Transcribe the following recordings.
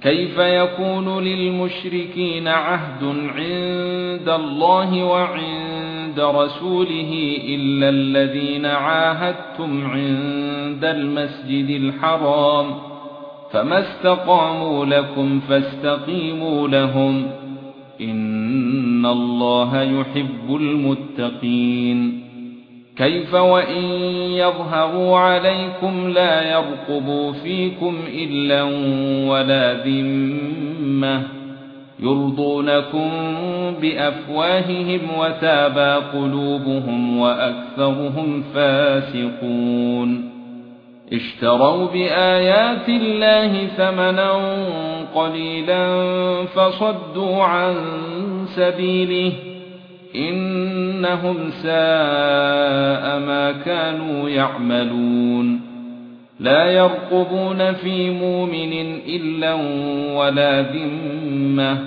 كيف يكون للمشركين عهد عند الله وعند رسوله إلا الذين عاهدتم عند المسجد الحرام فما استقاموا لكم فاستقيموا لهم إن الله يحب المتقين. كيف وإن يظهروا عليكم لا يرقبوا فيكم إلا ولا ذمة يرضونكم بأفواههم وتابى قلوبهم وأكثرهم فاسقون. اشتروا بآيات الله ثمنا قليلا فصدوا عن سبيله إنهم ساء ما كانوا يعملون. لا يرقبون في مؤمن إلا ولا ذمة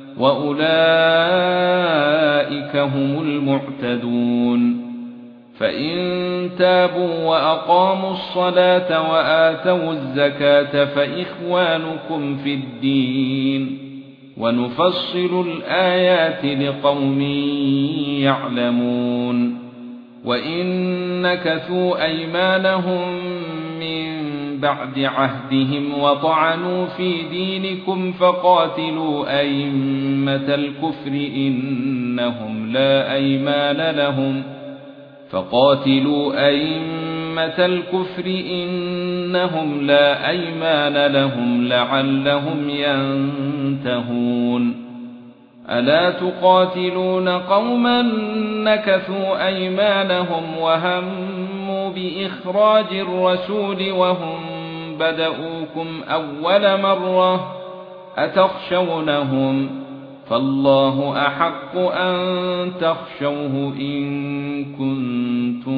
وأولئك هم المعتدون. فإن تابوا وأقاموا الصلاة وآتوا الزكاة فإخوانكم في الدين ونفصل الآيات لقوم يعلمون. وإن نكثوا أيمانهم من بعد عهدهم وطعنوا في دينكم فقاتلوا أئمة الكفر إنهم لا أيمان لهم لعلهم ينتهون. ألا تقاتلون قوما نكثوا أيمانهم وهموا بإخراج الرسول وهم بدؤوكم أول مرة أتخشونهم فالله أحق أن تخشوه إن كنتم